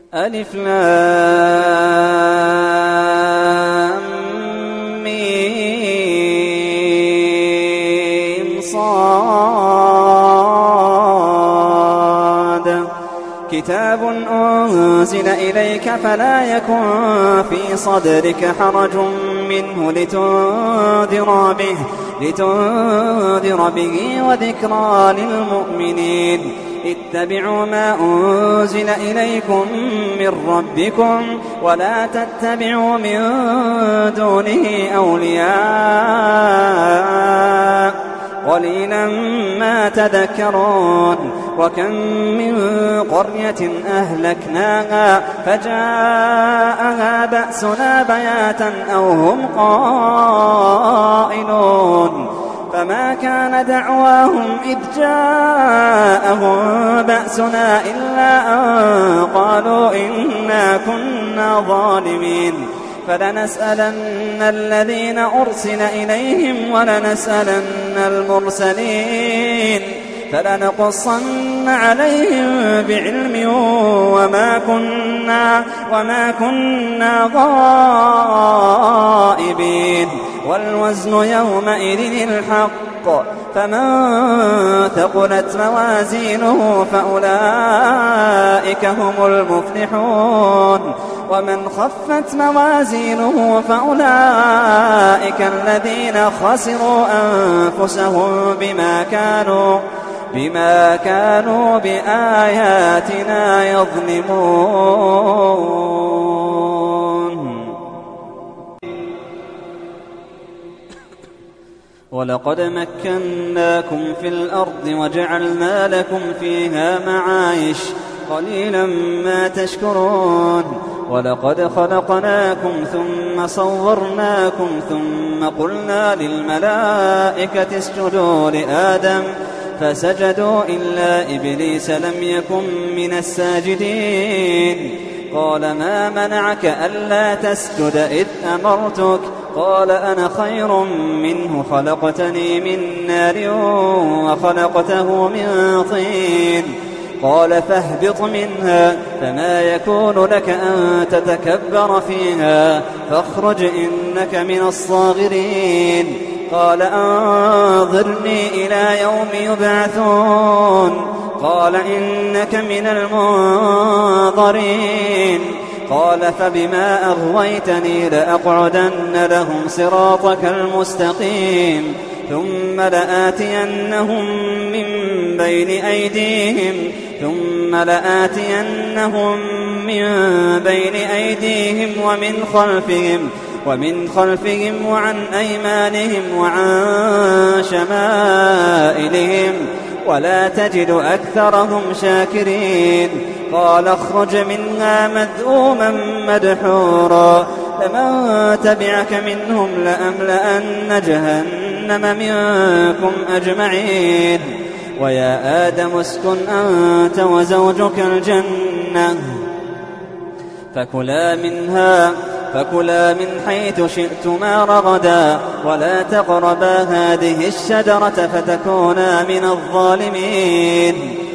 ألف لام ميم صاد كتاب أنزل إليك فلا يكن في صدرك حرج منه لتنذر به وذكرى للمؤمنين اتبعوا ما أنزل إليكم من ربكم ولا تتبعوا من دونه أولياء قليلا ما تذكرون وكم من قرية أهلكناها فجاءها بأسنا بياتا أو هم قائلون فما كان دعواهم إذ جاءهم بأسنا إلا أن قالوا إنا كنا ظالمين فلنسألن الذين أرسل إليهم ولنسألن المرسلين فلنقصن عليهم بعلم وما كنا غائبين والوزن يومئذ الحق فمن ثقلت موازينه فأولئك هم المفلحون ومن خفت موازينه فأولئك الذين خسروا أنفسهم بما كانوا بآياتنا يظلمون ولقد مكناكم في الأرض وجعلنا لكم فيها معايش قليلا ما تشكرون ولقد خلقناكم ثم صورناكم ثم قلنا للملائكة اسجدوا لآدم فسجدوا إلا إبليس لم يكن من الساجدين قال ما منعك ألا تسجد إذ أمرتك قال أنا خير منه خلقتني من نار وخلقته من طين قال فاهبط منها فما يكون لك أن تتكبر فيها فاخرج إنك من الصاغرين قال أنظرني إلى يوم يبعثون قال إنك من المنظرين قال فبما أغويتني لأقعدن لهم صراطك المستقيم ثم لآتينهم من بين أيديهم ومن خلفهم وعن أيمانهم وعن شمائلهم ولا تجد أكثرهم شاكرين قال اخرج منها مذءوما مدحورا فمن تبعك منهم لأملأن جهنم منكم أجمعين ويا آدم اسكن أنت وزوجك الجنة فكلا من حيث شئتما رغدا ولا تقربا هذه الشجرة فتكونا من الظالمين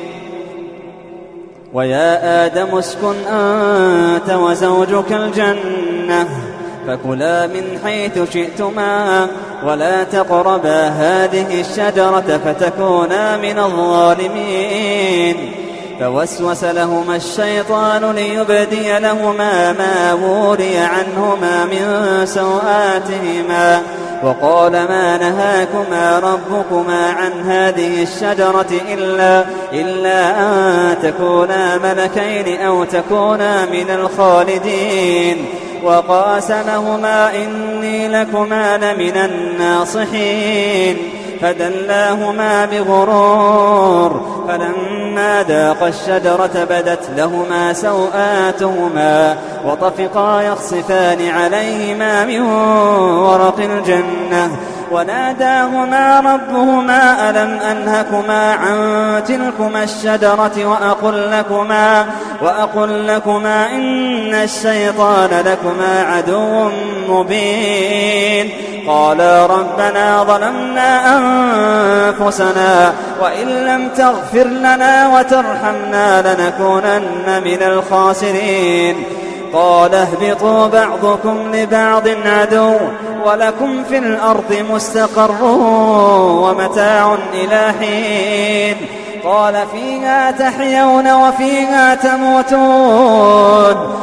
ويا آدم اسكن أنت وزوجك الجنة فكلا من حيث شئتما ولا تقربا هذه الشجرة فتكونا من الظالمين فوسوس لهما الشيطان ليبدي لهما ما وري عنهما من سوآتهما وقال ما نهاكما ربكما عن هذه الشجرة إلا أن تكونا ملكين أو تكونا من الخالدين وقاسمهما إني لكما لمن الناصحين فدلاهما بغرور فلما ذاقا الشجرة بدت لهما سوآتهما وطفقا يخصفان عليهما من ورق الجنة وناداهما ربهما ألم أنهكما عن تلكما الشجرة وأقل لكما إن الشيطان لكما عدو مبين قالا ربنا ظلمنا أنفسنا وإن لم تغفر لنا وترحمنا لنكونن من الخاسرين قال اهبطوا بعضكم لبعض عدو ولكم في الأرض مستقر ومتاع إلى حين قال فيها تحيون وفيها تموتون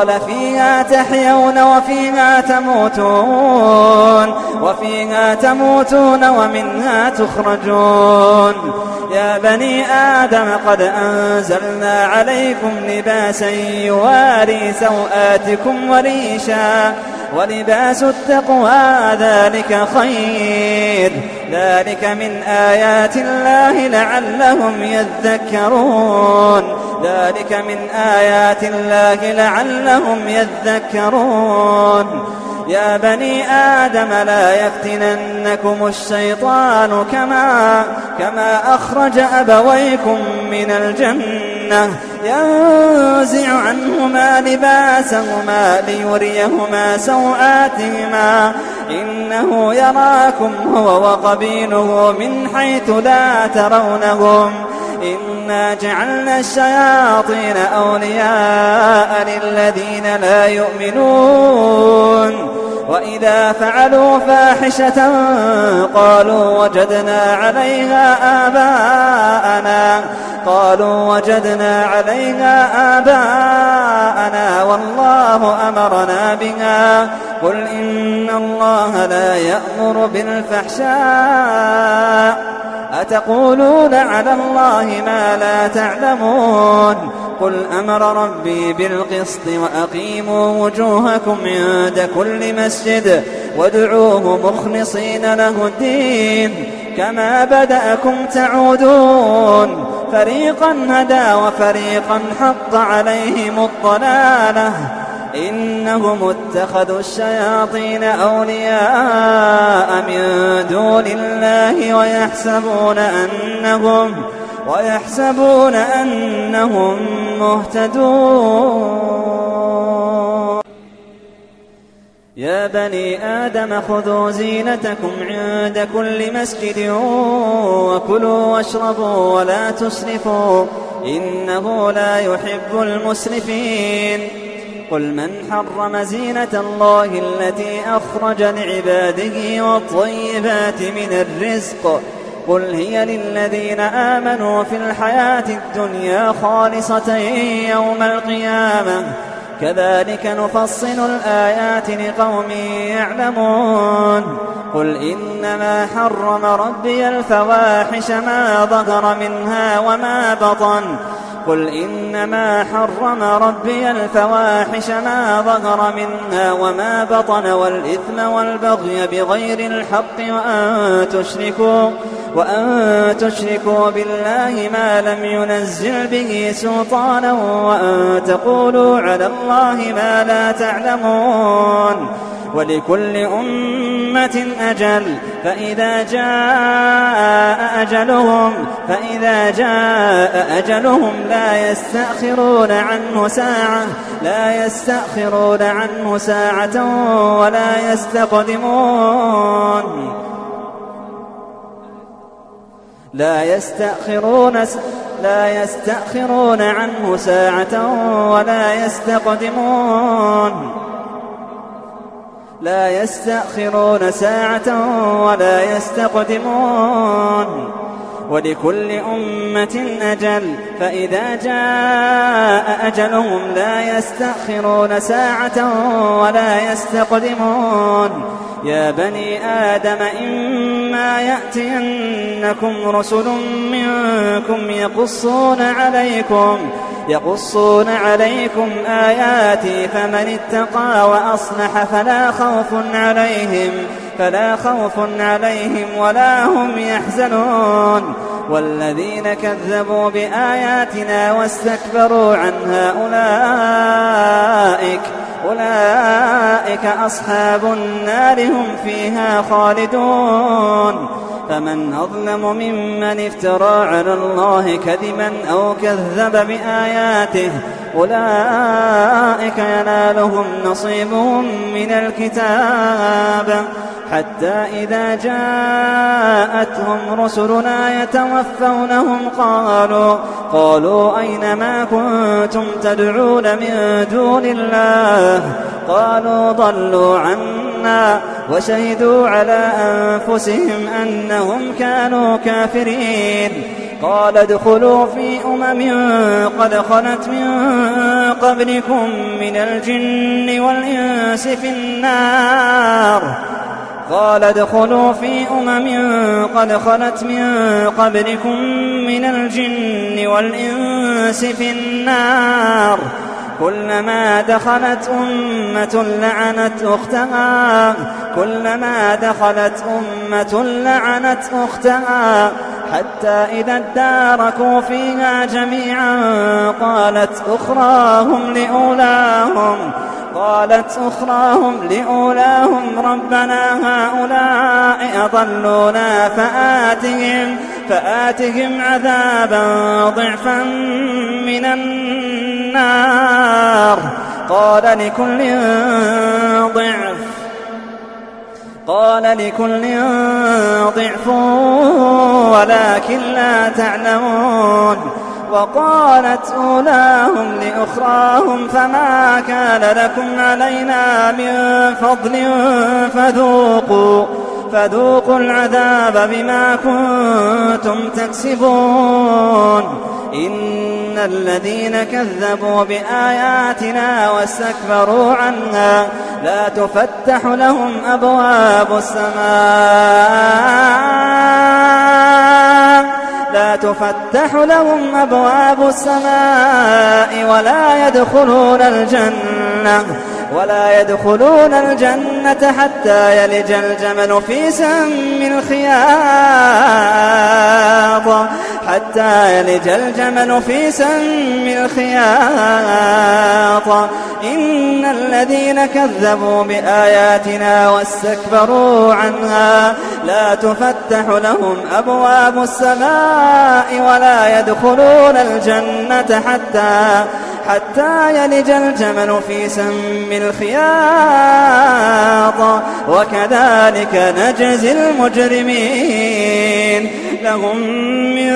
وفيها تموتون ومنها تخرجون يا بني آدم قد أنزلنا عليكم لباسا يواري سوآتكم وريشا ولباس التقوى ذلك خير ذلك من آيات الله لعلهم يذكرون يا بني آدم لا يفتننكم الشيطان كما أخرج أبويكم من الجنة ينزع عنهما لباسهما ليريهما سوآتهما إنه يراكم هو وقبيله من حيث لا ترونهم إنا جعلنا الشياطين أولياء للذين لا يؤمنون وإذا فعلوا فاحشة قالوا وجدنا عليها آباءنا والله أمرنا بها قل إن الله لا يأمر بالفحشاء أتقولون على الله ما لا تعلمون قل أمر ربي بالقسط وأقيموا وجوهكم عند كل مسجد وادعوه مخلصين له الدين كما بدأكم تعودون فريقا هدى وفريقا حق عليهم الضلالة إنهم اتخذوا الشياطين أولياء من دون الله ويحسبون أنهم مهتدون يا بني آدم خذوا زينتكم عند كل مسجد وكلوا واشربوا ولا تسرفوا إنه لا يحب المسرفين قل من حرم زينة الله التي أخرج لعباده والطيبات من الرزق قل هي للذين آمنوا في الحياة الدنيا خالصة يوم القيامة كذلك نفصل الآيات لقوم يعلمون قل إنما حرم ربي الفواحش ما ظهر منها وما بطن والإثم والبغي بغير الحق وأن تشركوا بالله ما لم ينزل به سلطانا وأن تقولوا على الله ما لا تعلمون ولكل أمة أجل فإذا جاء أجلهم لا يستأخرون عنه ساعة ولا يستقدمون لا يستأخرون عنه ساعة ولا يستقدمون ولكل أمة أجل فإذا جاء أجلهم لا يستأخرون ساعة ولا يستقدمون يا بني آدم إما يأتينكم رسل منكم يقصون عليكم آياتي فمن اتقى وأصلح فلا خوف عليهم ولا هم يحزنون والذين كذبوا بآياتنا واستكبروا عنها أولئك أصحاب النار هم فيها خالدون فمن أظلم ممن افترى على الله كذبا أو كذب بآياته أولئك ينالهم نصيبهم من الكتاب حتى إذا جاءتهم رسلنا يتوفونهم قالوا أين ما كنتم تدعون من دون الله قالوا ضلوا عنا وشهدوا على أنفسهم أنهم كانوا كافرين قال ادخلوا في قد خلت من قبلكم من الجن والإنس في النار قد خلت من قبلكم من الجن والإنس في النار كلما دخلت أمة لعنت أختها حتى إذا اداركوا فيها جميعا قالت أخراهم لأولاهم ربنا هؤلاء أضلونا فآتهم عذابا ضعفا من النار قال لكل ضعف ولكن لا تعلمون وقالت أولاهم لأخراهم فما كان لكم علينا من فضل فذوقوا العذاب بما كنتم تكسبون إن الذين كذبوا بآياتنا واستكبروا عنها لا تفتح لهم أبواب السماء ولا يدخلون الجنة حتى يلج الجمل في سم الخياط إن الذين كذبوا بآياتنا واستكبروا عنها لا تفتح لهم أبواب السماء ولا يدخلون الجنة حتى يلج الجمل في سم الخياط وكذلك نجزي المجرمين لهم من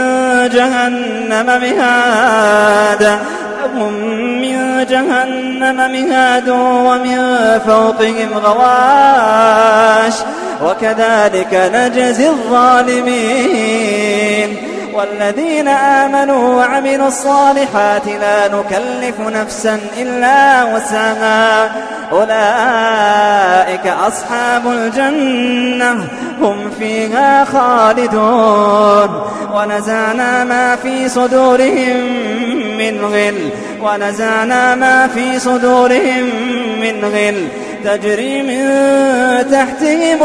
جهنم مهاد ومن فوقهم غواش وكذلك نجزي الظالمين والذين آمنوا وعملوا الصالحات لا نكلف نفسا إلا وسعها أولئك أصحاب الجنة هم فيها خالدون ونزعنا ما في صدورهم من غل تجري من تحتهم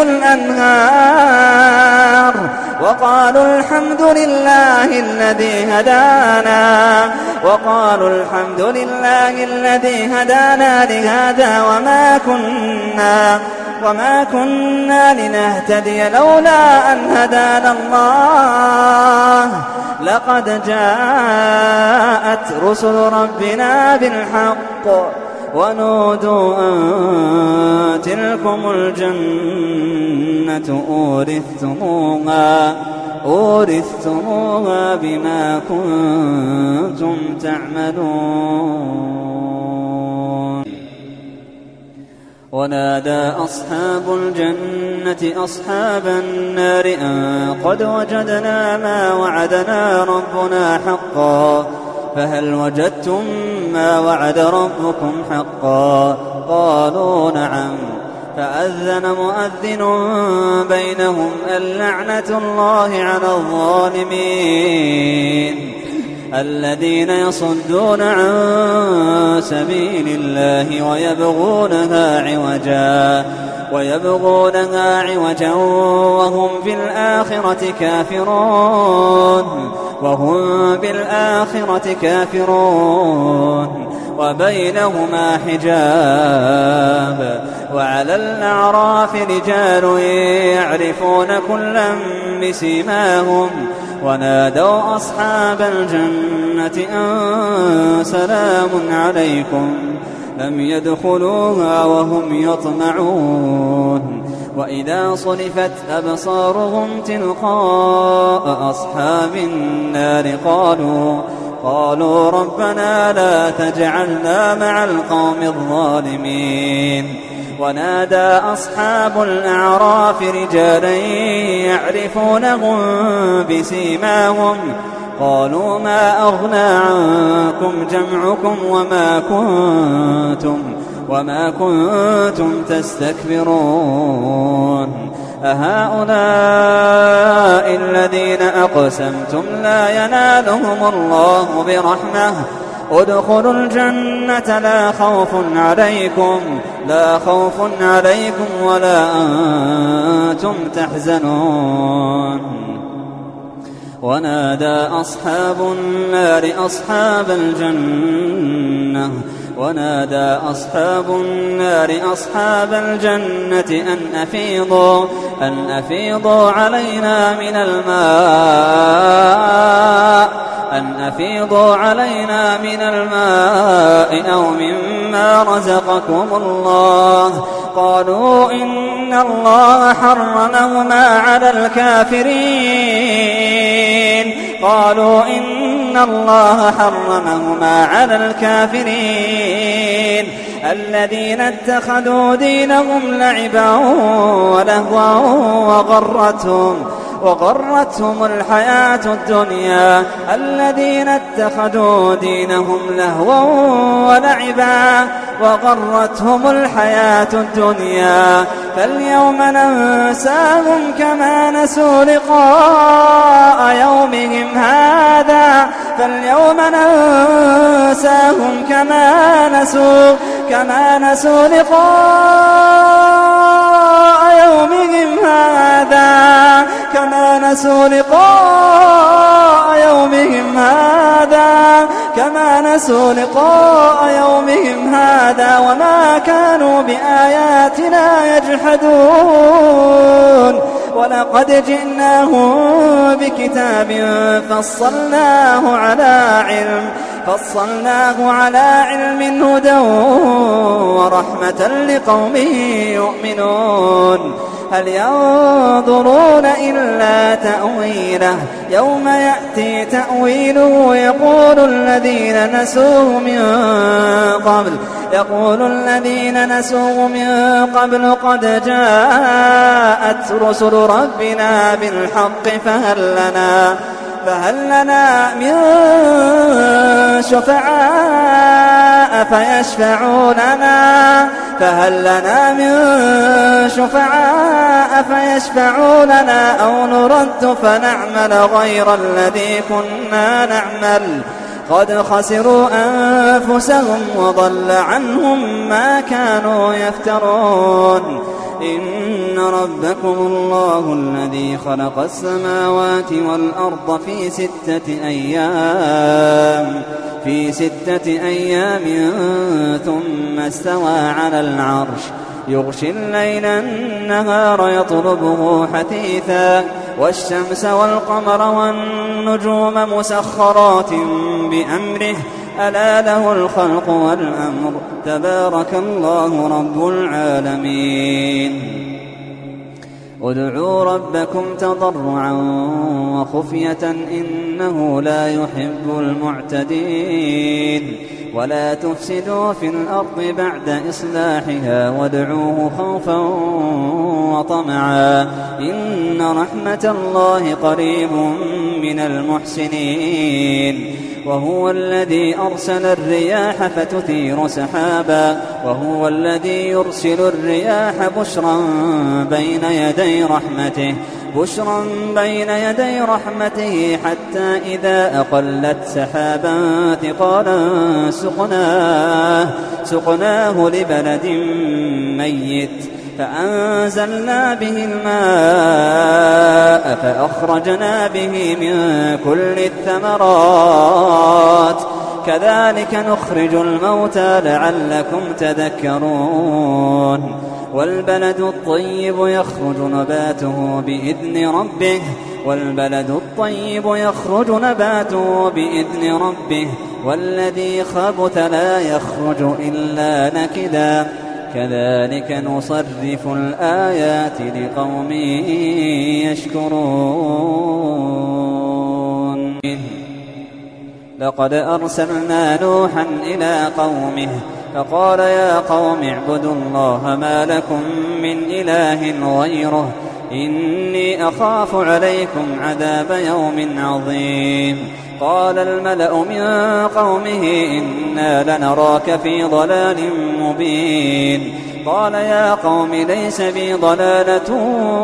الأنهار وقالوا الحمد لله الذي هدانا لهذا وما كنا لنهتدي لولا أن هدانا الله لقد جاءت رسل ربنا بالحق ونودوا أن تلكم الجنة أورثتموها بما كنتم تعملون ونادى أصحاب الجنة أصحاب النار أن قد وجدنا ما وعدنا ربنا حقا فهل وجدتم ما وعد ربكم حقا قالوا نعم فأذن مؤذن بينهم اللعنة الله على الظالمين الذين يصدون عن سبيل الله ويبغونها عوجا وهم بالآخرة كافرون وبينهما حجاب وعلى الأعراف رجال يعرفون كلا بسيماهم ونادوا أصحاب الجنة أن سلام عليكم لم يدخلوها وهم يطمعون وإذا صرفت أبصارهم تلقاء أصحاب النار قالوا ربنا لا تجعلنا مع القوم الظالمين ونادى أصحاب الأعراف رجالا يعرفونهم بسيماهم قالوا ما أغنى عنكم جمعكم وما كنتم تستكبرون أهؤلاء الذين أقسمتم لا ينالهم الله برحمة ادخلوا الجنة لا خوف عليكم ولا أنتم تحزنون ونادى أصحاب النار أصحاب الجنة أن أفيضوا علينا من الماء أو مما رزقكم الله قالوا إن الله حرمهما على الكافرين الذين اتخذوا دينهم لعبا ولهوا وغرتهم الحياة الدنيا فاليوم ننساهم كما نسوا لقاء يومهم هذا وما كانوا بآياتنا يجحدون ولقد جئناهم بكتاب فصلناه على علم هدى ورحمة لقوم يؤمنون هل ينظرون إلا تأويله يوم يأتي تأويله يقول الذين نسوه من قبل قد جاءت رسل ربنا بالحق فهل لنا من شفعاء فيشفعوا لنا أو نرد فنعمل غير الذي كنا نعمل قد خسروا أنفسهم وضل عنهم ما كانوا يفترون إن ربكم الله الذي خلق السماوات والأرض في 6 أيام ثم استوى على العرش يغشي الليل النهار يطلبه حثيثا والشمس والقمر والنجوم مسخرات بأمره ألا له الخلق والأمر تبارك الله رب العالمين ادعوا ربكم تضرعا وخفية إنه لا يحب المعتدين ولا تفسدوا في الأرض بعد إصلاحها وادعوه خوفا وطمعا إن رحمة الله قريب من المحسنين وهو الذي أرسل الرياح فتثير سحابا وهو الذي يرسل الرياح بشرا بين يدي رحمته حتى إذا أقلت سحابا ثقالا سقناه لبلد ميت فأنزلنا به الماء فأخرجنا به من كل الثمرات كذلك نخرج الموتى لعلكم تذكرون والبلد الطيب يخرج نباته بإذن ربه والذي خبث لا يخرج إلا نكدا كذلك نصرف الآيات لقوم يشكرون لقد أرسلنا نوحا إلى قومه فقال يا قوم اعبدوا الله ما لكم من إله غيره إني أخاف عليكم عذاب يوم عظيم قال الملأ من قومه إنا لنراك في ضلال مبين قال يا قوم ليس بي ضلالة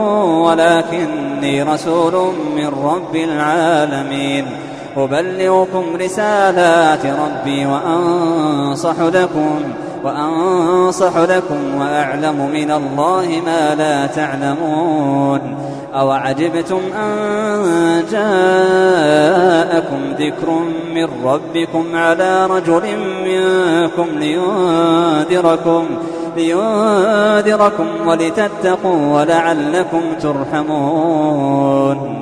ولكني رسول من رب العالمين أبلغكم رسالات ربي وأنصح لكم وأعلم من الله ما لا تعلمون أوعجبتم أن جاءكم ذكر من ربكم على رجل منكم لينذركم ولتتقوا ولعلكم ترحمون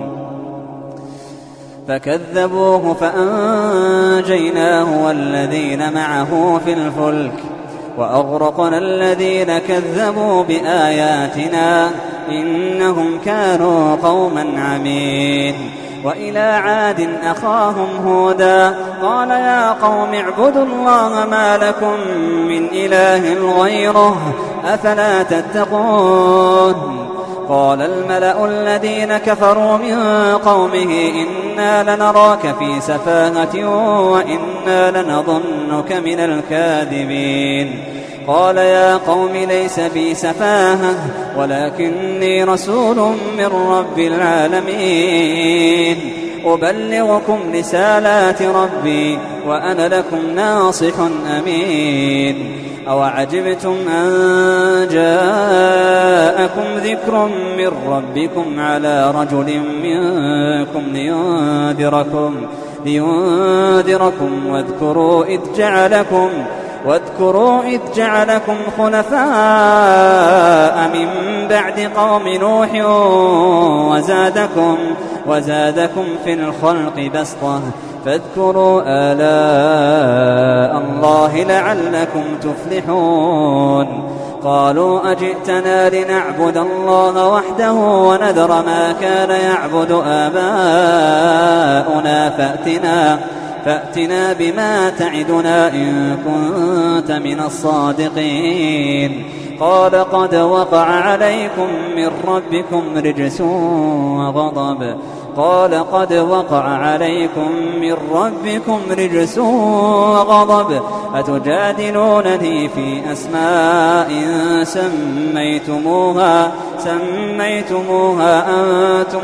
فكذبوه فأنجيناه والذين معه في الفلك وأغرقنا الذين كذبوا بآياتنا إنهم كانوا قوما عمين وإلى عاد أخاهم هودا قال يا قوم اعبدوا الله ما لكم من إله غيره أفلا تتقون قال الملأ الذين كفروا من قومه إنا لنراك في سفاهة وإنا لنظنك من الكاذبين قال يا قوم ليس بي سفاهة ولكني رسول من رب العالمين أبلغكم رسالات ربي وأنا لكم ناصح أمين أوعجبتم أن جاءكم ذكر من ربكم على رجل منكم لينذركم واذكروا إذ جعلكم خلفاء من بعد قوم نوح وزادكم في الخلق بسطة فاذكروا آلاء الله لعلكم تفلحون قالوا أجئتنا لنعبد الله وحده ونذر ما كان يعبد آباؤنا فأتنا بما تعدنا إن كنت من الصادقين قال قد وقع عليكم من ربكم رجس وغضب أتجادلونني في أسماء سميتموها أنتم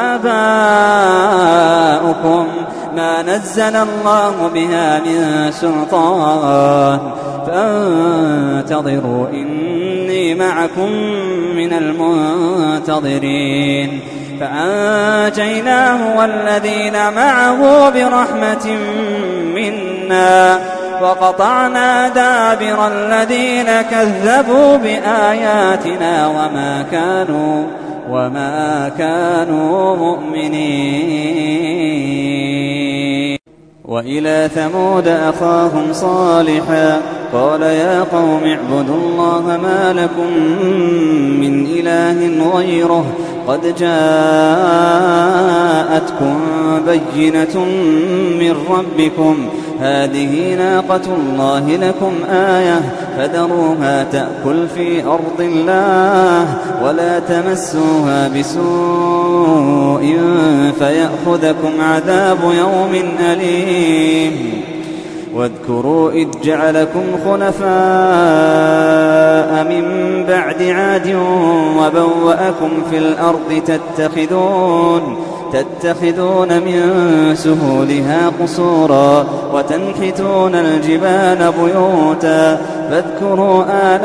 وآباؤكم ما نزل الله بها من سلطان فانتظروا إني معكم من المنتظرين فأنجيناه والذين معه برحمة منا وقطعنا دابر الذين كذبوا بآياتنا وما كانوا مؤمنين وإلى ثمود أخاهم صالحا قال يا قوم اعبدوا الله ما لكم من إله غيره قد جاءتكم بينة من ربكم هذه ناقة الله لكم آية فذروها تأكل في أرض الله ولا تمسوها بسوء فيأخذكم عذاب يوم أليم واذكروا إذ جعلكم خلفاء من بعد عاد وبوأكم في الأرض تتخذون من سهولها قصورا وتنحتون الجبال بيوتا فاذكروا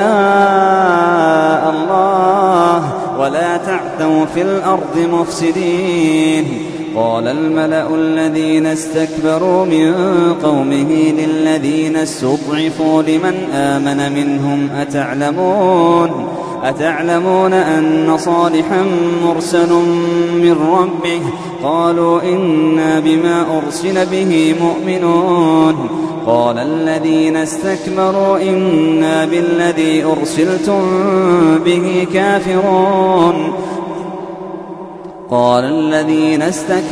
آلاء الله ولا تعثوا في الأرض مفسدين قال الملأ الذين استكبروا من قومه للذين استضعفوا لمن آمن منهم أتعلمون أن صالحا مرسل من ربه؟ قالوا إنا بما أرسل به مؤمنون. قال الذين استكبروا إنا بالذي أرسلتم به كافرون. قال الذين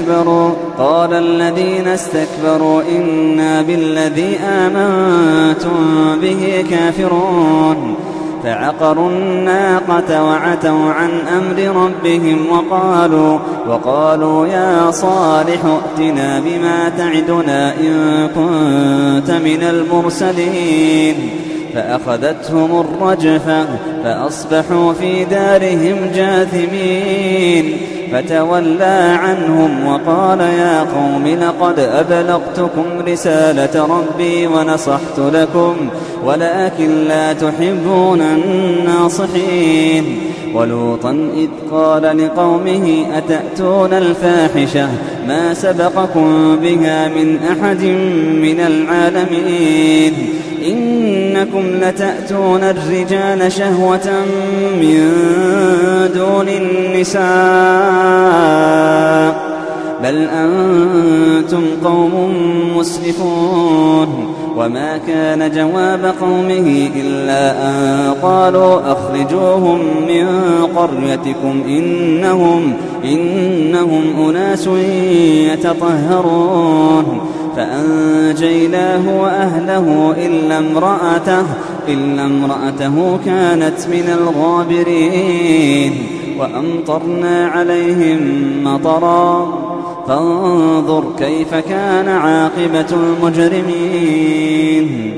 استكبروا إنا بالذي آمنتم به كافرون. فعقروا الناقة وعتوا عن أمر ربهم وقالوا يا صالح ائتنا بما تعدنا إن كنت من المرسلين. فأخذتهم الرجفة فأصبحوا في دارهم جاثمين. فتولى عنهم وقال يا قوم لقد أبلغتكم رسالة ربي ونصحت لكم ولكن لا تحبون الناصحين. ولوطا إذ قال لقومه أتأتون الفاحشة ما سبقكم بها من أحد من العالمين إنكم لتأتون الرجال شهوة من دون النساء بل أنتم قوم مسرفون. وما كان جواب قومه إلا أن قالوا أخرجوهم من قريتكم إنهم أناس يتطهرون. فأنجيناه وأهله إلا امرأته كانت من الغابرين. وأمطرنا عليهم مطرا فانظر كيف كان عاقبة المجرمين.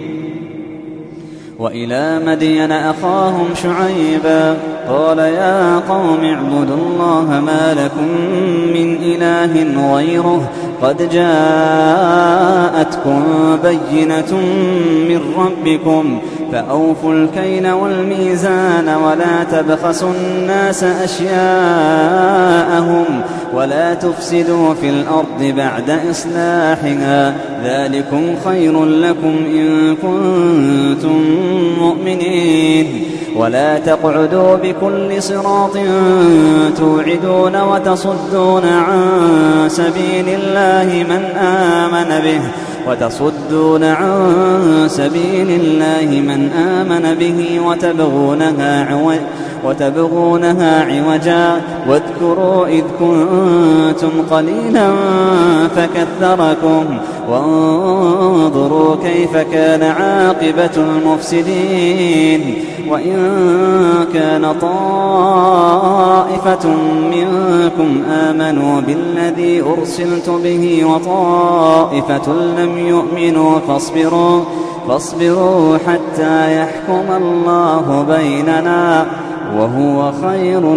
وإلى مدين أخاهم شعيبا قال يا قوم اعبدوا الله ما لكم من إله غيره قد جاءتكم بينة من ربكم فأوفوا الكيل والميزان ولا تبخسوا الناس أشياءهم ولا تفسدوا في الأرض بعد إصلاحها ذلكم خير لكم إن كنتم مؤمنين. ولا تقعدوا بكل صراط توعدون وتصدون عن سبيل الله من آمن به وتبغونها عوجا. واذكروا إذ كنتم قليلا فكثركم وانظروا كيف كان عاقبة المفسدين. وإن كان طائفة منكم آمنوا بالذي أرسلت به وطائفة لم يؤمنوا فاصبروا حتى يحكم الله بيننا وهو خير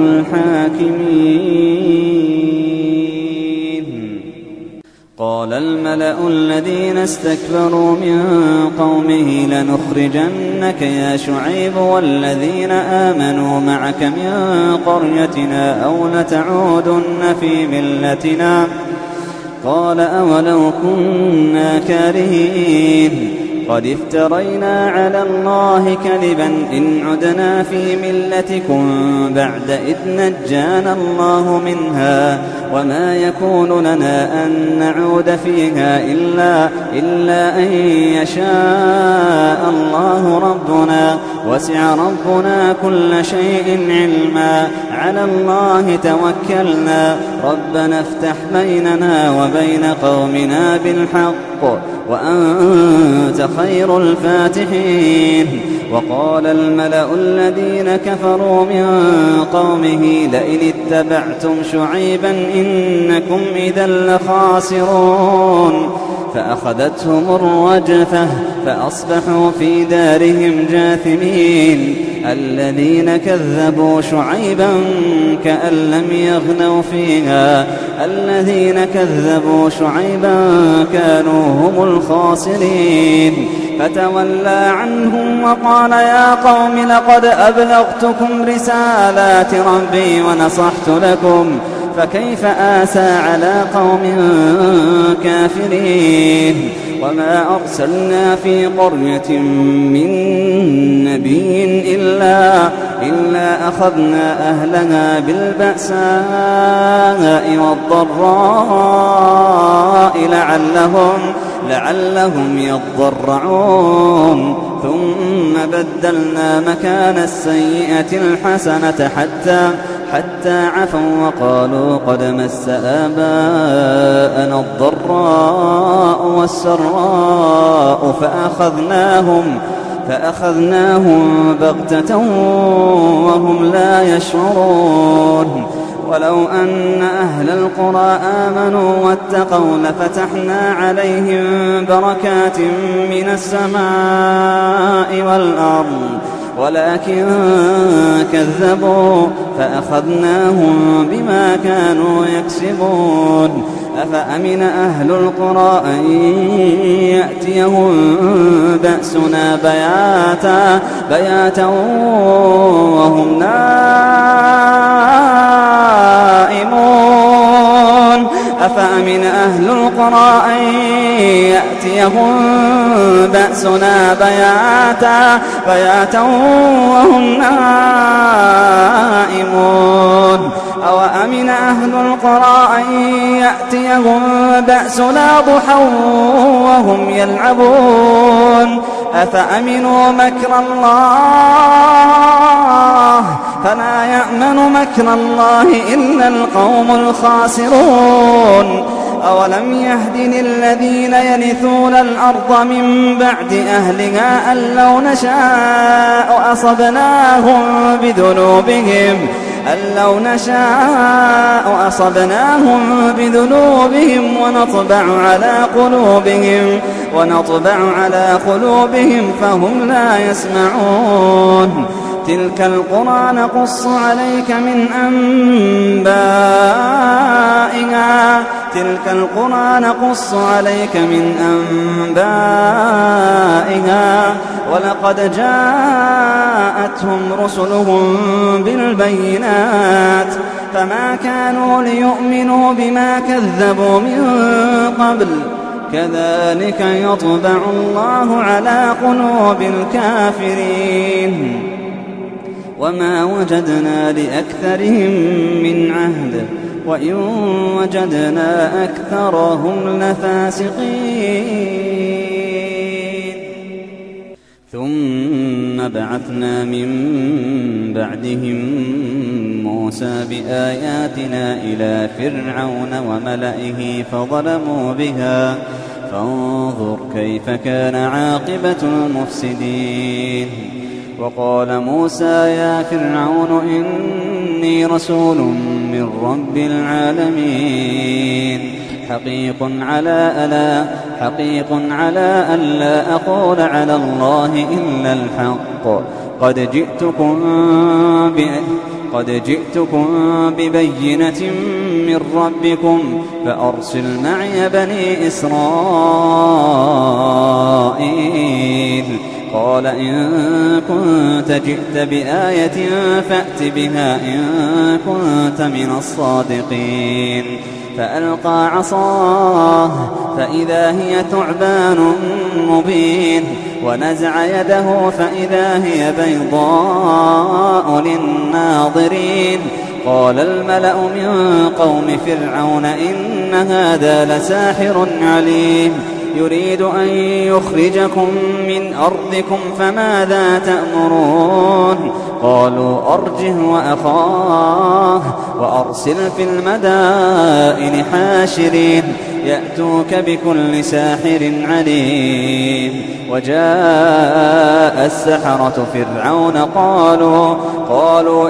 الحاكمين. قال الملأ الذين استكبروا من قومه لنخرجنك يا شعيب والذين آمنوا معك من قريتنا أو لتعودن في ملتنا. قال أولو كنا كارهين قد افترينا على الله كذبا إن عدنا في ملتكم بعد إذ نجانا الله منها وما يكون لنا أن نعود فيها إلا أن يشاء الله ربنا وسع ربنا كل شيء علما على الله توكلنا ربنا افتح بيننا وبين قومنا بالحق وأنت خير الفاتحين. وقال الملأ الذين كفروا من قومه لئن اتبعتم شعيبا إنكم إذا لخاسرون. فأخذتهم الرجفة فأصبحوا في دارهم جاثمين. الذين كذبوا شعيبا كأن لم يغنوا فيها الذين كذبوا شعيبا كانوا هم الخاسرين. فتولى عنهم وقال يا قوم لقد أبلغتكم رسالات ربي ونصحت لكم فكيف آسى على قوم كافرين. وما أرسلنا في قرية من نبي إلا أخذنا أهلها بالبأساء والضراء لعلهم يضرعون. ثم بدلنا مكان السيئة الحسنة حتى عفوا وقالوا قد مس آباءنا الضراء والسراء فأخذناهم بغتة وهم لا يشعرون. ولو أن أهل القرى آمنوا واتقوا لفتحنا عليهم بركات من السماء والأرض ولكن كذبوا فأخذناهم بما كانوا يكسبون. أفأمن أهل القرى أن يأتيهم بأسنا بياتا وهم نائمون. أفأمن أهل القرى أن يأتيهم بأسنا بياتا وهم نائمون. أوأمن أهل القرى أن يأتيهم بأسنا ضحى وهم يلعبون. أفأمنوا مكر الله فلا يأمن مكر الله إلا القوم الخاسرون. أولم يهد للذين يرثون الأرض من بعد أهلها أن لو نشاء أصبناهم بذنوبهم ونطبع على قلوبهم فهم لا يسمعون. تلك القرى نقص عليك من أنبائها ولقد جاءتهم رسلهم بالبينات فما كانوا ليؤمنوا بما كذبوا من قبل كذلك يطبع الله على قلوب الكافرين. وما وجدنا لأكثرهم من عهد وإن وجدنا أكثرهم لفاسقين. ثم بعثنا من بعدهم موسى بآياتنا إلى فرعون وملئه فظلموا بها فانظر كيف كان عاقبة المفسدين. وقال موسى يا فرعون إني رسول من رب العالمين حقيق على ألا أقول على الله إلا الحق قد جئتكم ببينة من ربكم فأرسل معي بني إسرائيل. قال إن كنت جئت بآية فأت بها إن كنت من الصادقين. فألقى عصاه فإذا هي ثعبان مبين ونزع يده فإذا هي بيضاء للناظرين. قال الملأ من قوم فرعون إن هذا لساحر عليم يريد أن يخرجكم من أرضكم فماذا تأمرون. قالوا أرجه وأخاه وأرسل في المدائن حاشرين يأتوك بكل ساحر عليم. وجاء السحرة فرعون قالوا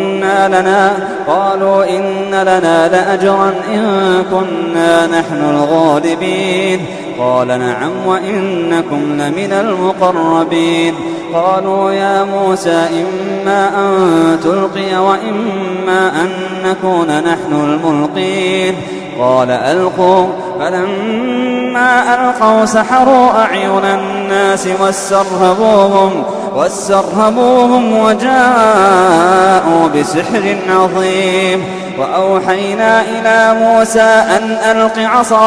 إن لنا لأجرا إن كنا نحن الغالبين. قال نعم وإنكم لمن المقربين. قالوا يا موسى إما أن تلقي وإما أن نكون نحن الملقين. قال ألقوا فلما فلما ألقوا سحروا أعين الناس واسترهبوهم وجاءوا بسحر عظيم. وأوحينا إلى موسى أن ألق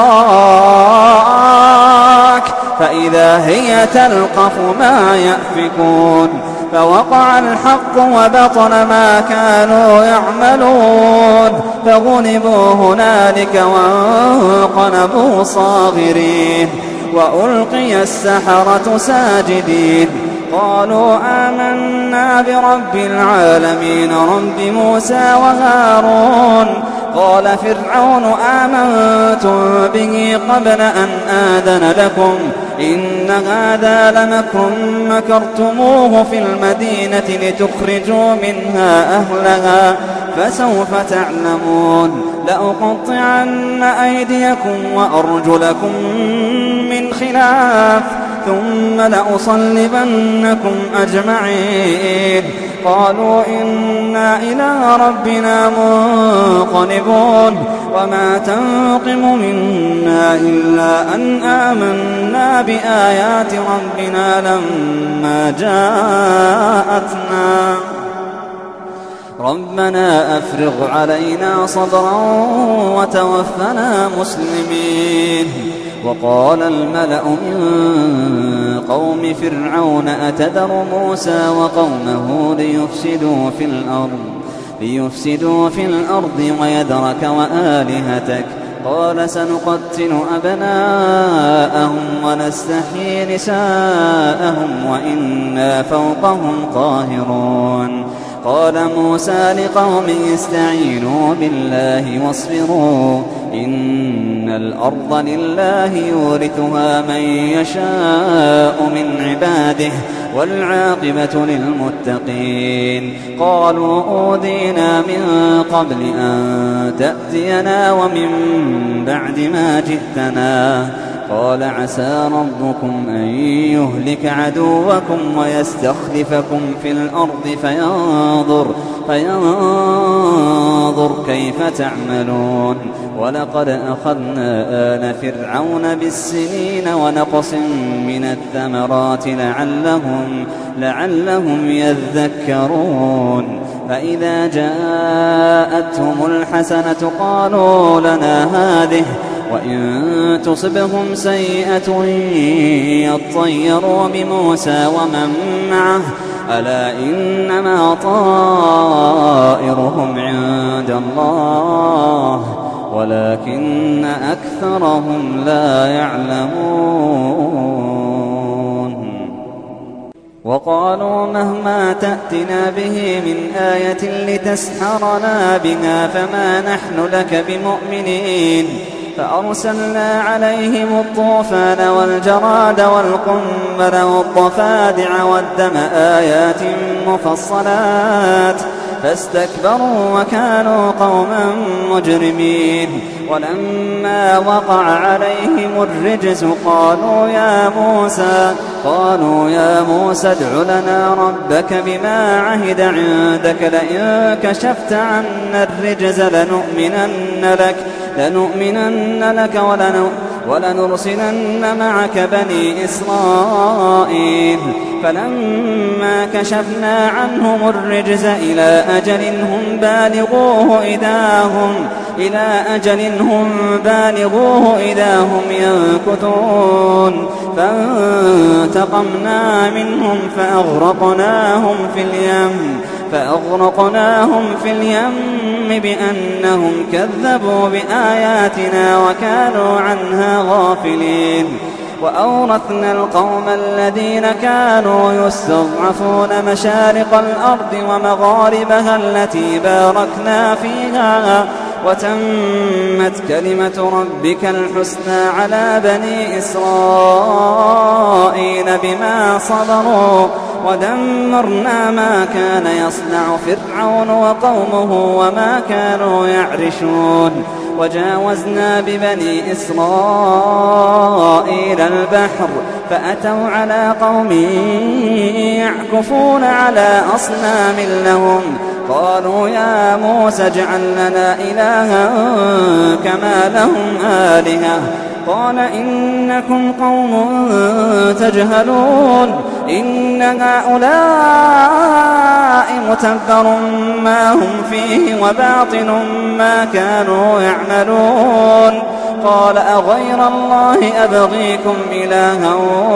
عصاك فإذا هي تلقف ما يأفكون. فوقع الحق وبطل ما كانوا يعملون فغلبوا هنالك وانقلبوا صاغرين. وألقي السحرة ساجدين قالوا آمنا برب العالمين رب موسى وهارون. قال فرعون آمنتم به قبل أن آذن لكم إن هذا لمكر مكرتموه في المدينة لتخرجوا منها أهلها فسوف تعلمون. لأقطعن أيديكم وأرجلكم من خلاف ثم لأصلبنكم أجمعين. قالوا إنا إلى ربنا منقلبون. وما تنقم منا إلا أن آمنا بآيات ربنا لما جاءتنا. ربنا أفرغ علينا صبرا وتوفنا مسلمين. وقال الملأ من قوم فرعون أتذر موسى وقومه ليفسدوا في الأرض ويذرك وآلهتك. قال سنقتل أبناءهم ونستحيي نساءهم وإنا فوقهم قاهرون. قال موسى لقومه استعينوا بالله واصبروا إن الأرض لله يورثها من يشاء من عباده والعاقبة للمتقين. قالوا أوذينا من قبل أن تأتينا ومن بعد ما جئتنا. قال عسى ربكم أن يهلك عدوكم ويستخلفكم في الأرض فينظر كيف تعملون. ولقد أخذنا آل فرعون بالسنين ونقص من الثمرات لعلهم يذكرون. فإذا جاءتهم الحسنة قالوا لنا هذه وإن تصبهم سيئة يطيروا بموسى ومن معه ألا إنما طائرهم عند الله ولكن أكثرهم لا يعلمون. وقالوا مهما تأتنا به من آية لتسحرنا بها فما نحن لك بمؤمنين. فأرسلنا عليهم الطوفان والجراد والقمل والضفادع والدم آيات مفصلات فاستكبروا وكانوا قوما مجرمين. ولما وقع عليهم الرجز قالوا يا موسى ادع لنا ربك بما عهد عندك لئن كشفت عنا الرجز لنؤمنن لك ولنرسلن معك بني إسرائيل. فلما كشفنا عنهم الرجز إلى أجل هم بالغوه إذا هم ينكثون. فانتقمنا منهم فأغرقناهم في اليم بأنهم كذبوا بآياتنا وكانوا عنها غافلين. وأورثنا القوم الذين كانوا يستضعفون مشارق الأرض ومغاربها التي باركنا فيها وتمت كلمة ربك الحسنى على بني إسرائيل بما صبروا ودمرنا ما كان يصنع فرعون وقومه وما كانوا يعرشون. وجاوزنا ببني إسرائيل البحر فأتوا على قوم يعكفون على أصنام لهم قالوا يا موسى اجعل لنا إلها كما لهم آلهة قال إنكم قوم تجهلون إن هؤلاء متبر ما هم فيه وباطل ما كانوا يعملون قال أغير الله أبغيكم إلها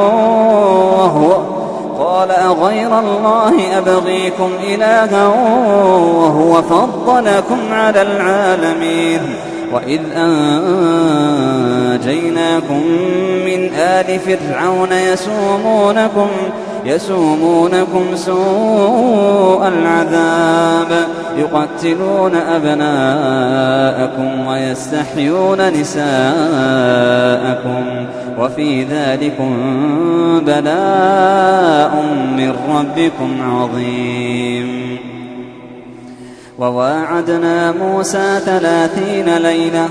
وهو فضلكم على العالمين وإذ أنجيناكم من آل فرعون يسومونكم سوء العذاب يقتلون أبناءكم ويستحيون نساءكم وفي ذلكم بلاء من ربكم عظيم وواعدنا موسى 30 ليلة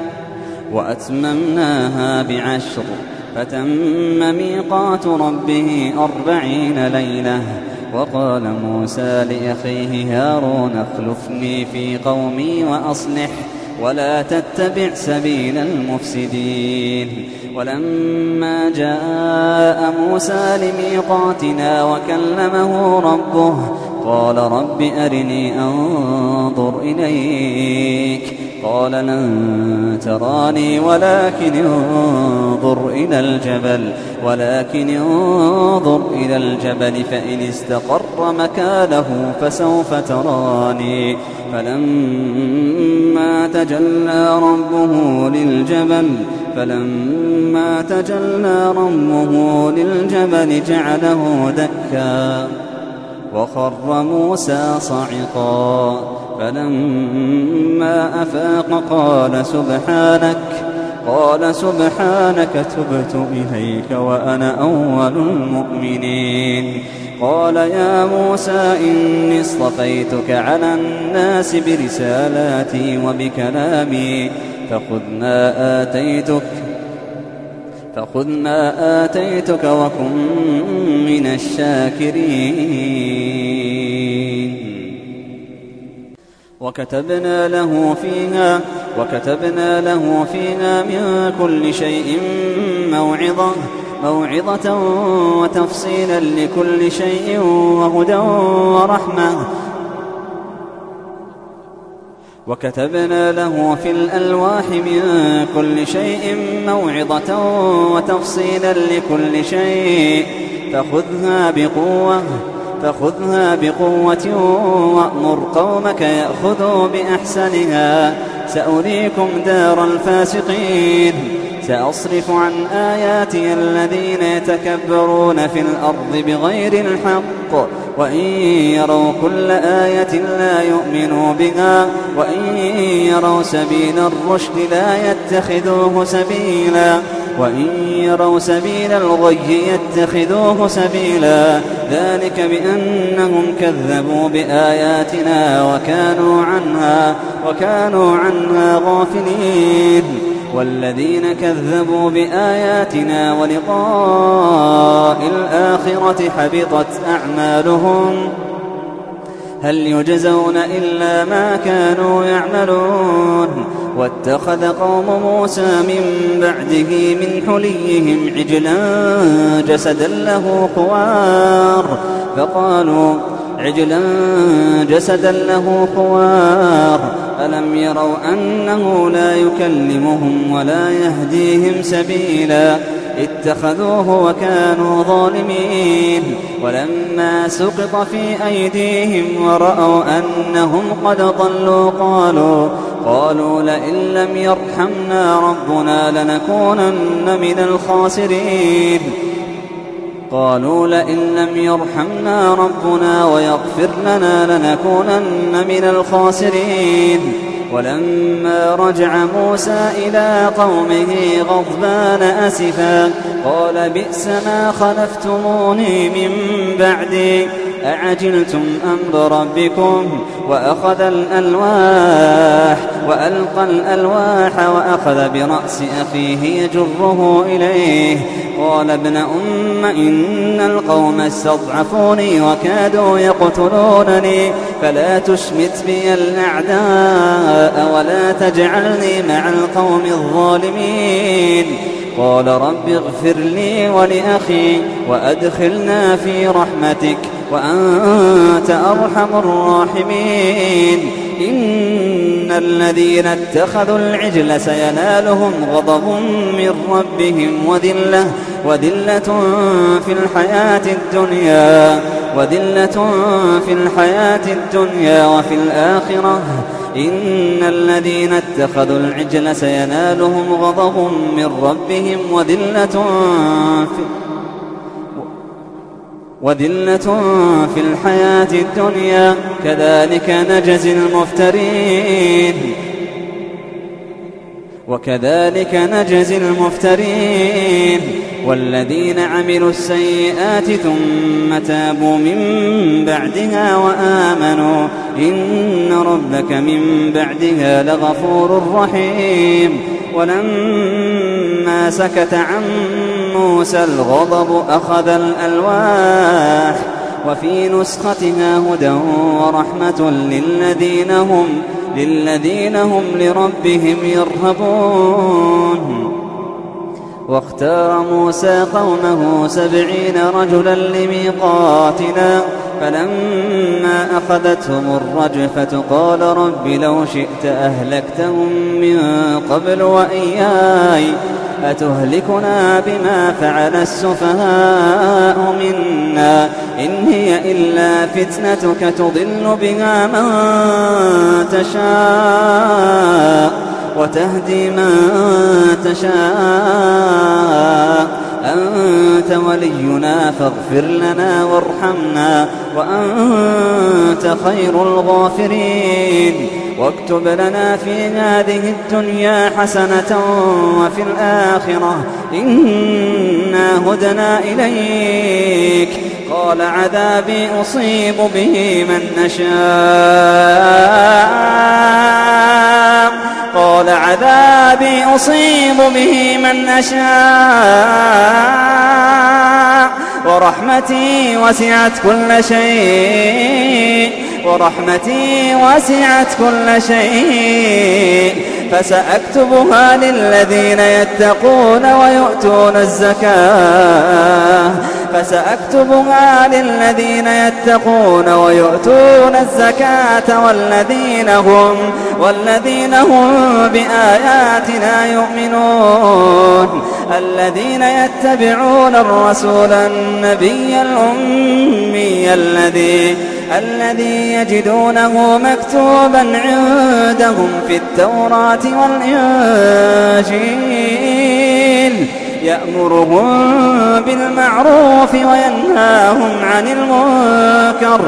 وأتممناها ب10 فتم ميقات ربه 40 ليلة وقال موسى لأخيه هارون اخلفني في قومي وأصلح ولا تتبع سبيل المفسدين ولما جاء موسى لميقاتنا وكلمه ربه قال رب أرني أنظر إليك قال لن تراني ولكن انظر إلى الجبل فإن استقر مكانه فسوف تراني فلما تجلى ربه للجبل جعله دكا وخر موسى صعقا فلما أفاق قال سبحانك تبت إليك وأنا أول المؤمنين قال يا موسى إني اصطفيتك على الناس برسالاتي وبكلامي فخذ ما آتيتك وكن من الشاكرين وكتبنا له فيها من كل شيء موعظة وتفصيلا لكل شيء وهدى ورحمة وكتبنا له في الألواح من كل شيء موعظة وتفصيلا لكل شيء فخذها بقوة وأمر قومك يأخذوا بأحسنها سأريكم دار الفاسقين سأصرف عن آياتي الذين يتكبرون في الأرض بغير الحق وإن يروا كل آية لا يؤمنوا بها وإن يروا سبيل الرشد لا يتخذوه سبيلا وإن يروا سبيل الغي يتخذوه سبيلا ذلك بأنهم كذبوا بآياتنا وكانوا عنها غافلين والذين كذبوا بآياتنا ولقاء الآخرة حبطت أعمالهم هل يجزون إلا ما كانوا يعملون واتخذ قوم موسى من بعده من حليهم عجلا جسدا له خوار ألم يروا أنه لا يكلمهم ولا يهديهم سبيلا اتخذوه وكانوا ظالمين ولما سقط في أيديهم ورأوا أنهم قد ضلوا قالوا لئن لم يرحمنا ربنا لنكونن ويغفر لنا لنكونن من الخاسرين ولما رجع موسى إلى قومه غضبان أسفا قال بئس ما خلفتموني من بعدي أعجلتم أمر ربكم وألقى الألواح وأخذ برأس أخيه يجره إليه قال ابن أم ثم إن القوم استضعفوني وكادوا يقتلونني فلا تشمت بي الأعداء ولا تجعلني مع القوم الظالمين. قال رب اغفر لي ولأخي وأدخلنا في رحمتك وأنت أرحم الراحمين. إن الذين اتخذوا العجل سينالهم غضب من ربهم وذلة في الحياة الدنيا وفي الآخرة. إن الذين اتخذوا العجل سينالهم غضب من ربهم وذلة في الحياة الدنيا كذلك نجزي المفترين. والذين عملوا السيئات ثم تابوا من بعدها وآمنوا إن ربك من بعدها لغفور رحيم. ولما سكت عن موسى الغضب أخذ الألواح وفي نسختها هدى ورحمة للذين هم لربهم يرهبون. واختار موسى قومه 70 رجلا لميقاتنا فلما أخذتهم الرجفة قال رب لو شئت أهلكتهم من قبل وإياي أتهلكنا بما فعل السفهاء منا إن هي إلا فتنتك تضل بها من تشاء وتهدي من تشاء أنت ولينا فاغفر لنا وارحمنا وأنت خير الغافرين. واكتب لنا في هذه الدنيا حسنة وفي الآخرة إنا هدنا إليك. قال عذابي أصيب به من أشاء ورحمتي وسعت كل شيء فسأكتبها للذين يتقون ويؤتون الزكاة والذين هم بآياتنا يؤمنون. الذين يتبعون الرسول النبي الأمي الذي يجدونه مكتوبا عندهم في التوراة والإنجيل يأمرهم بالمعروف وينهاهم عن المنكر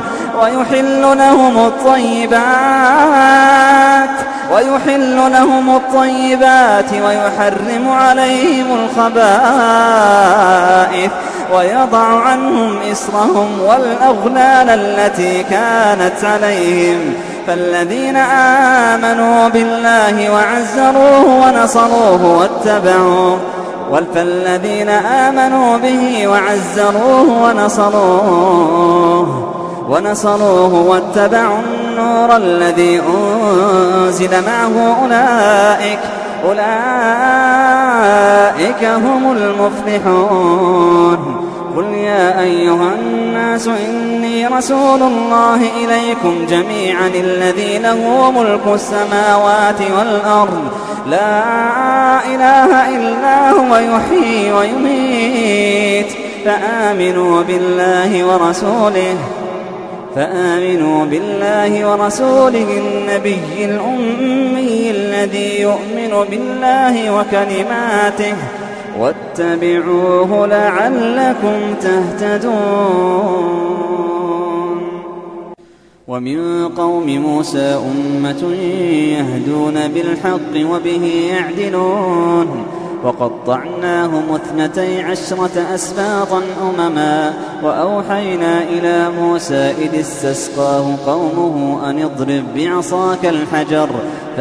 ويحل لهم الطيبات ويحرم عليهم الخبائث ويضع عنهم إصرهم والأغلال التي كانت عليهم. فالذين آمنوا بالله وعزروه ونصروه واتبعوا النور الذي أنزل معه أولئك هم المفلحون. قل يا أيها الناس إني رسول الله إليكم جميعا الذي له ملك السماوات والأرض لا إله إلا هو يحيي ويميت فآمنوا بالله ورسوله النبي الأمي الذي يؤمن بالله وكلماته واتبعوه لعلكم تهتدون. ومن قوم موسى أمة يهدون بالحق وبه يعدلون وقطعناهم 12 أسباطا أمما وأوحينا إلى موسى إذ استسقاه قومه أن اضرب بعصاك الحجر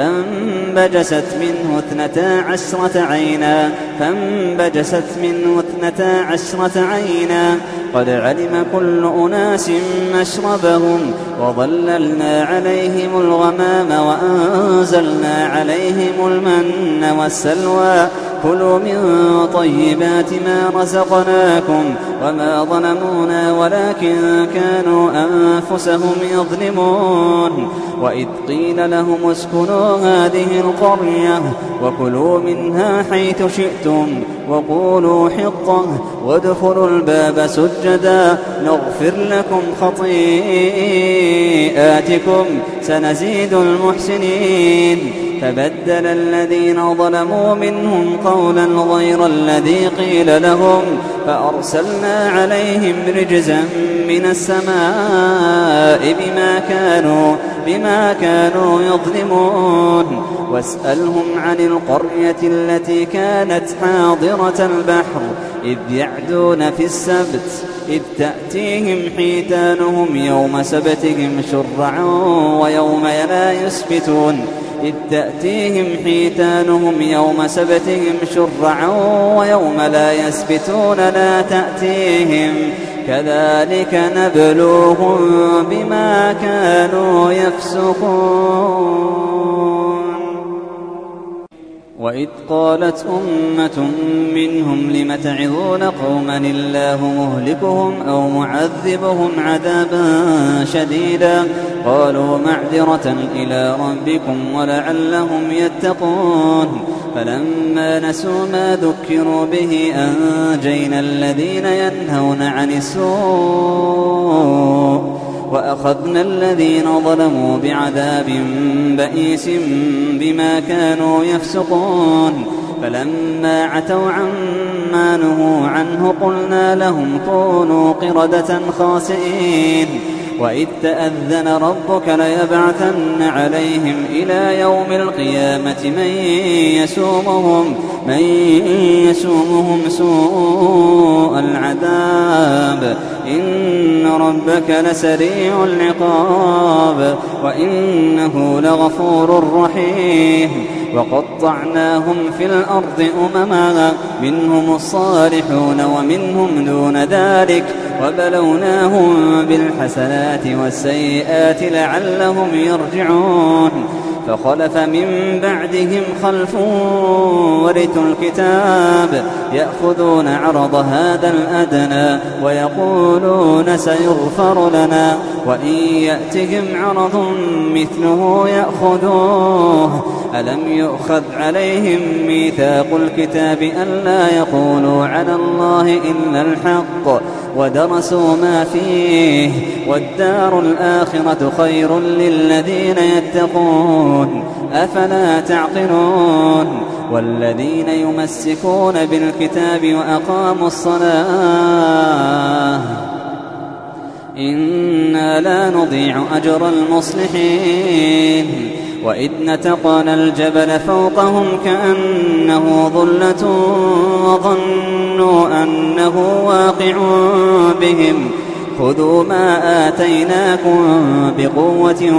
فانبجست منه 12 عينا 12 عينا قد علم كل أناس مشربهم وظللنا عليهم الغمام وأنزلنا عليهم المن والسلوى كلوا من طيبات ما رزقناكم وما ظلمونا ولكن كانوا أنفسهم يظلمون وإذ قيل لهم اسكنوا هذه القرية وكلوا منها حيث شئتم وقولوا حطة وادخلوا الباب سجدا نغفر لكم خطيئاتكم سنزيد المحسنين فبدل الذين ظلموا منهم قولا غير الذي قيل لهم فأرسلنا عليهم رجزا من السماء بما كانوا يظلمون واسألهم عن القرية التي كانت حاضرة البحر إذ يعدون في السبت إذ تأتيهم حيتانهم يوم سبتهم شرعا ويوم لا يسبتون إذ تأتيهم حيتانهم يوم سبتهم شرعا ويوم لا يسبتون لا تأتيهم كذلك نبلوهم بما كانوا يفسقون وإذ قالت أمة منهم لم تعظون قوما الله مهلكهم أو معذبهم عذابا شديدا قالوا معذرة إلى ربكم ولعلهم يتقون فلما نسوا ما ذكروا به أنجينا الذين ينهون عن السوء وأخذنا الذين ظلموا بعذاب بئيس بما كانوا يفسقون فلما عتوا عما نهوا عنه قلنا لهم كونوا قردة خاسئين وإذ تأذن ربك ليبعثن عليهم إلى يوم القيامة من يسومهم سوء العذاب إن ربك لسريع العقاب وإنه لغفور رحيم وقطعناهم في الأرض أمما منهم الصالحون ومنهم دون ذلك وبلوناهم بالحسنات والسيئات لعلهم يرجعون فخلف من بعدهم خلف ورثوا الكتاب يأخذون عرض هذا الأدنى ويقولون سيغفر لنا وإن يأتهم عرض مثله يأخذوه ألم يؤخذ عليهم ميثاق الكتاب ألا يقولوا على الله إلا الحق ودرسوا ما فيه والدار الآخرة خير للذين يتقون أفلا تعقلون والذين يمسكون بالكتاب وأقاموا الصلاة إنا لا نضيع أجر المصلحين وإذ نتقنا الجبل فوقهم كأنه ظلة وظنوا أنه واقع بهم خذوا ما آتيناكم بقوة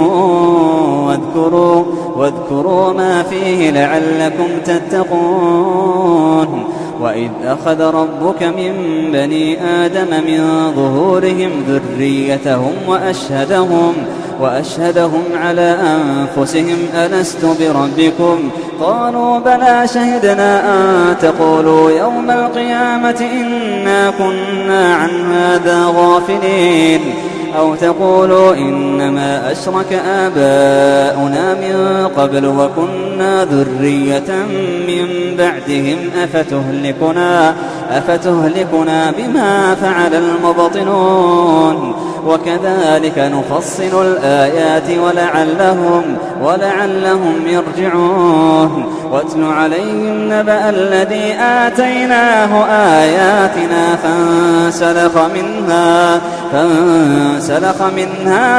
واذكروا ما فيه لعلكم تتقون وإذ أخذ ربك من بني آدم من ظهورهم ذريتهم وأشهدهم على أنفسهم ألست بربكم قالوا بلى شهدنا أن تقولوا يوم القيامة إنا كنا عن هذا غافلين أو تقولوا إنما أشرك آباؤنا من قبل وكنا ذرية من بعدهم أفتهلكنا بما فعل المبطلون وكذلك نفصل الآيات ولعلهم يرجعون واتل عليهم نبأ الذي آتيناه آياتنا فانسلخ منها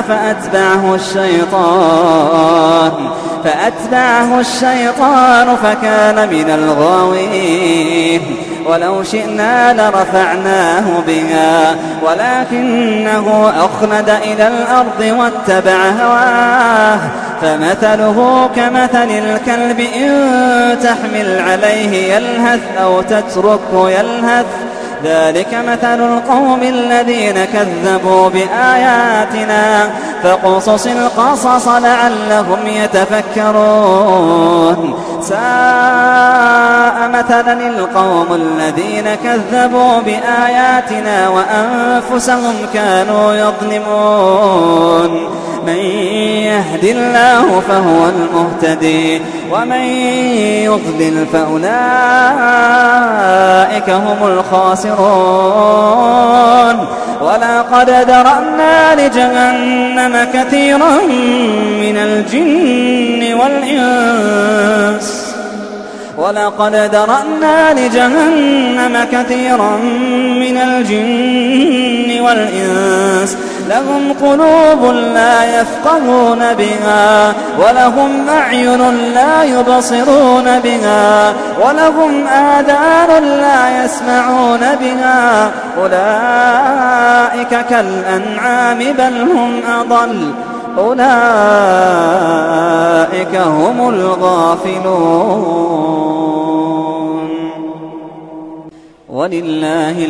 فأتبعه الشيطان فكان من الغاوين ولو شئنا لرفعناه بها ولكنه أخلد إلى الأرض واتبع هواه فمثله كمثل الكلب إن تحمل عليه يلهث أو تتركه يلهث ذلك مثل القوم الذين كذبوا بآياتنا فاقصص القصص لعلهم يتفكرون ساء مثلا القوم الذين كذبوا بآياتنا وأنفسهم كانوا يظلمون من يهد الله فهو المهتدي ومن يضلل فأولئك هم الخاسرون ولقد ذرأنا لجهنم كثيرا من الجن والإنس لهم قلوب لا يفقهون بها ولهم أعين لا يبصرون بها ولهم آذان لا يسمعون بها أولئك كالأنعام بل هم أضل أولئك هم الغافلون ولله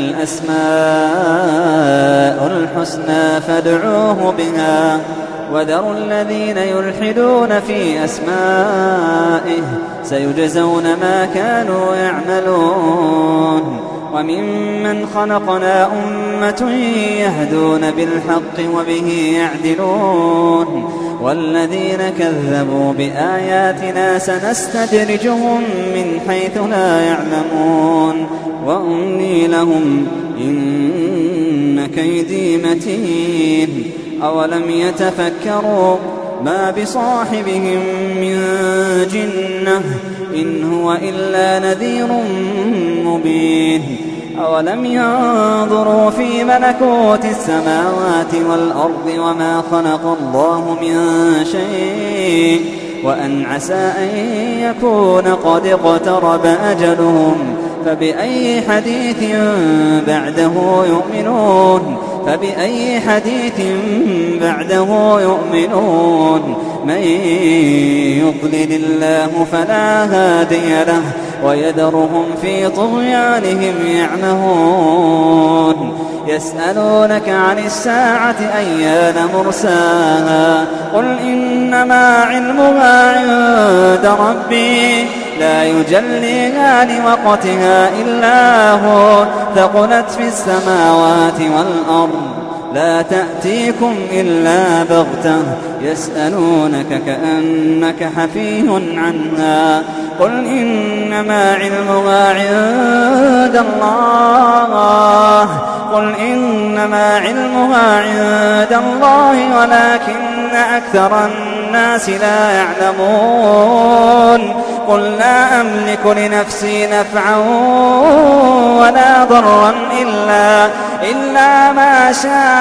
الأسماء الحسنى فادعوه بها وذروا الذين يلحدون في أسمائه سيجزون ما كانوا يعملون وممن خلقنا أمة يهدون بالحق وبه يعدلون والذين كذبوا بآياتنا سنستدرجهم من حيث لا يعلمون وأملي لهم إن كيدي متين أولم يتفكروا ما بصاحبهم من جنة إن هو إلا نذير مبين أولم ينظروا في ملكوت السماوات والأرض وما خلق الله من شيء وأن عسى أن يكون قد اقترب أجلهم فبأي حديث بعده يؤمنون من يضلل الله فلا هادي له ويذرهم في طغيانهم يعمهون يسألونك عن الساعة أيان مرساها قل إنما علمها عند ربي لا يجليها لوقتها إلا هو ثقلت في السماوات والأرض لا تأتيكم إلا بغتة يسألونك كأنك حفي عنها قل إنما علمها عند الله ولكن أكثر الناس لا يعلمون قل لا أملك لنفسي نفعا ولا ضرا إلا ما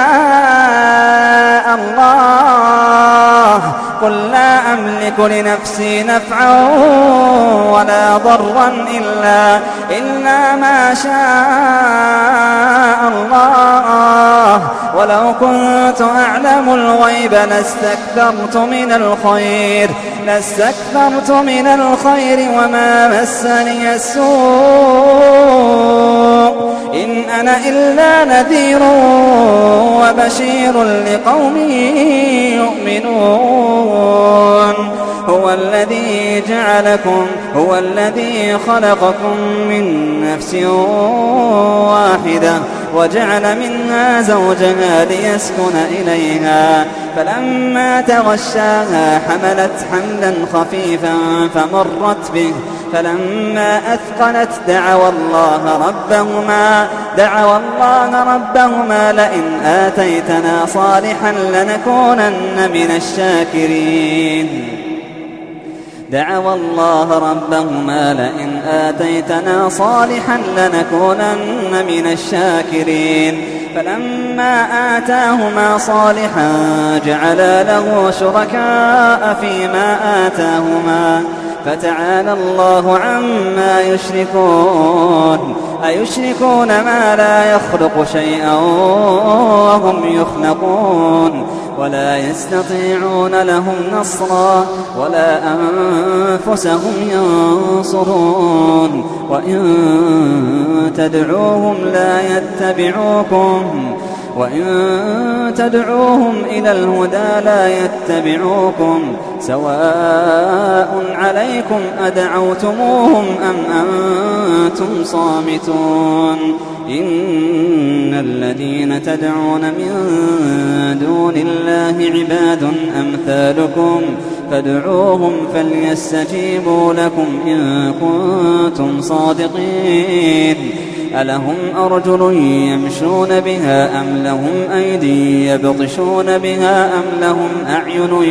شاء الله قل لا أملك لنفسي نفعا ولا ضرا إلا ما شاء الله ولو كنت أعلم الغيب لاستكثرت من الخير وما مسني السوء إن أنا إلا نذير وبشير لقوم يؤمنون هو الذي خلقكم من نفس واحدة وجعل منها زوجها ليسكن إليها فلما تغشاها حملت حملا خفيفا فمرت به فلما أثقلت دعوا الله ربهما لئن آتيتنا صالحا لنكونن من الشاكرين فلما آتاهما صالحا جعلا له شركاء فيما آتاهما فتعالى الله عما يشركون أيشركون ما لا يخلق شيئا وهم يخلقون ولا يستطيعون لهم نصرا ولا أنفسهم ينصرون وإن تدعوهم إلى الهدى لا يتبعوكم سواء عليكم أدعوتموهم أم أنتم صامتون إن الذين تدعون من دون الله عباد أمثالكم فادعوهم فليستجيبوا لكم إن كنتم صادقين ألهم أرجل يمشون بها أم لهم أيدي يبطشون بها أم لهم أعين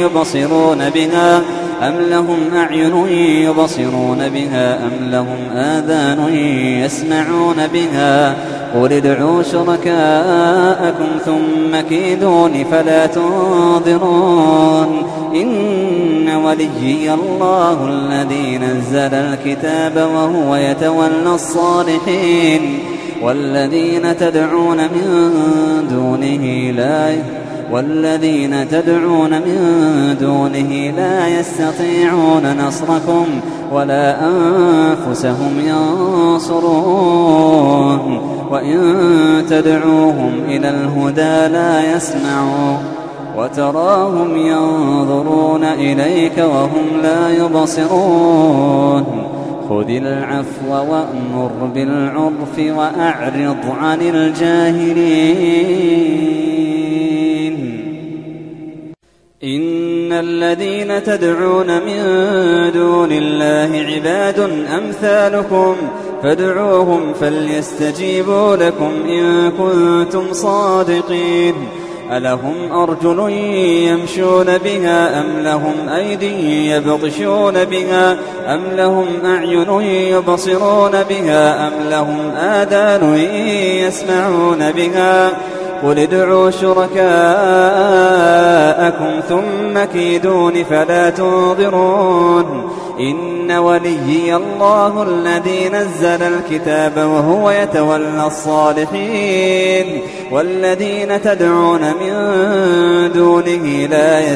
يبصرون بها أم لهم آذان يسمعون بها قل ادعوا شركاءكم ثم كيدون فلا تنظرون إن وليي الله الذي نزل الكتاب وهو يتولى الصالحين والذين تدعون من دونه لا يستطيعون نصركم ولا أنفسهم ينصرون وإن تدعوهم إلى الهدى لا يسمعوا وتراهم ينظرون إليك وهم لا يبصرون خذ العفو وأمر بالعرف وأعرض عن الجاهلين إن الذين تدعون من دون الله عباد أمثالكم فادعوهم فليستجيبوا لكم إن كنتم صادقين ألهم أرجل يمشون بها أم لهم أيدي يبطشون بها أم لهم أعين يبصرون بها أم لهم آذان يسمعون بها قل ادعوا شركاءكم ثم كيدون فلا تنظرون إن وليي الله الذي نزل الكتاب وهو يتولى الصالحين والذين تدعون من دونه لا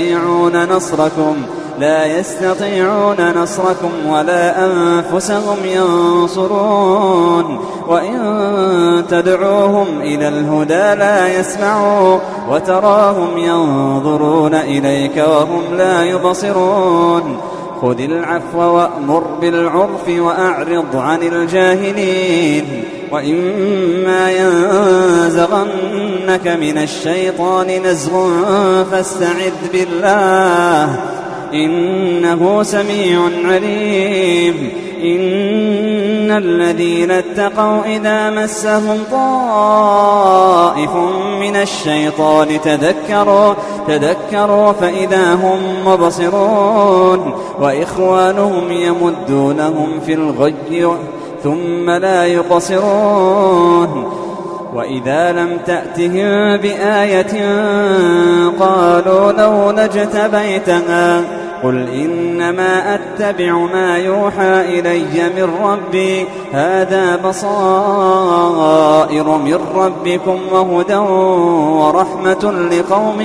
يستطيعون نصركم ولا أنفسهم ينصرون وإن تدعوهم إلى الهدى لا يسمعوا وتراهم ينظرون إليك وهم لا يبصرون خذ العفو وأمر بالعرف وأعرض عن الجاهلين وإما ينزغنك من الشيطان نزغ فاستعذ بالله إنه سميع عليم إن الذين اتقوا إذا مسهم طائف من الشيطان تذكروا فإذا هم مبصرون وإخوانهم يمدونهم في الغي ثم لا يقصرون وإذا لم تأتهم بآية قالوا لولا اجتبيتها قل إنما أتبع ما يوحى إلي من ربي هذا بصائر من ربكم وهدى ورحمة لقوم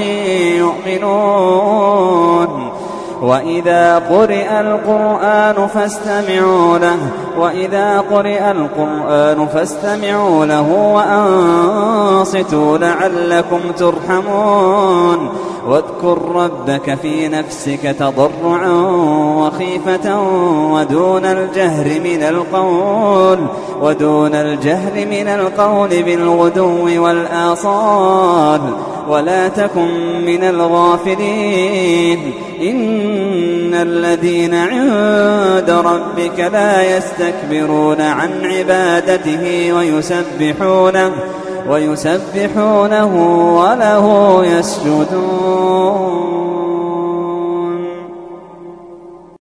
يؤمنون وإذا قرئ القرآن فاستمعوا له وأنصتوا لعلكم ترحمون واذكر ربك في نفسك تضرعا وخيفة ودون الجهر من القول بالغدو والآصال ولا تكن من الغافلين إن الذين عند ربك لا يستكبرون عن عبادته ويسبحونه وله يسجدون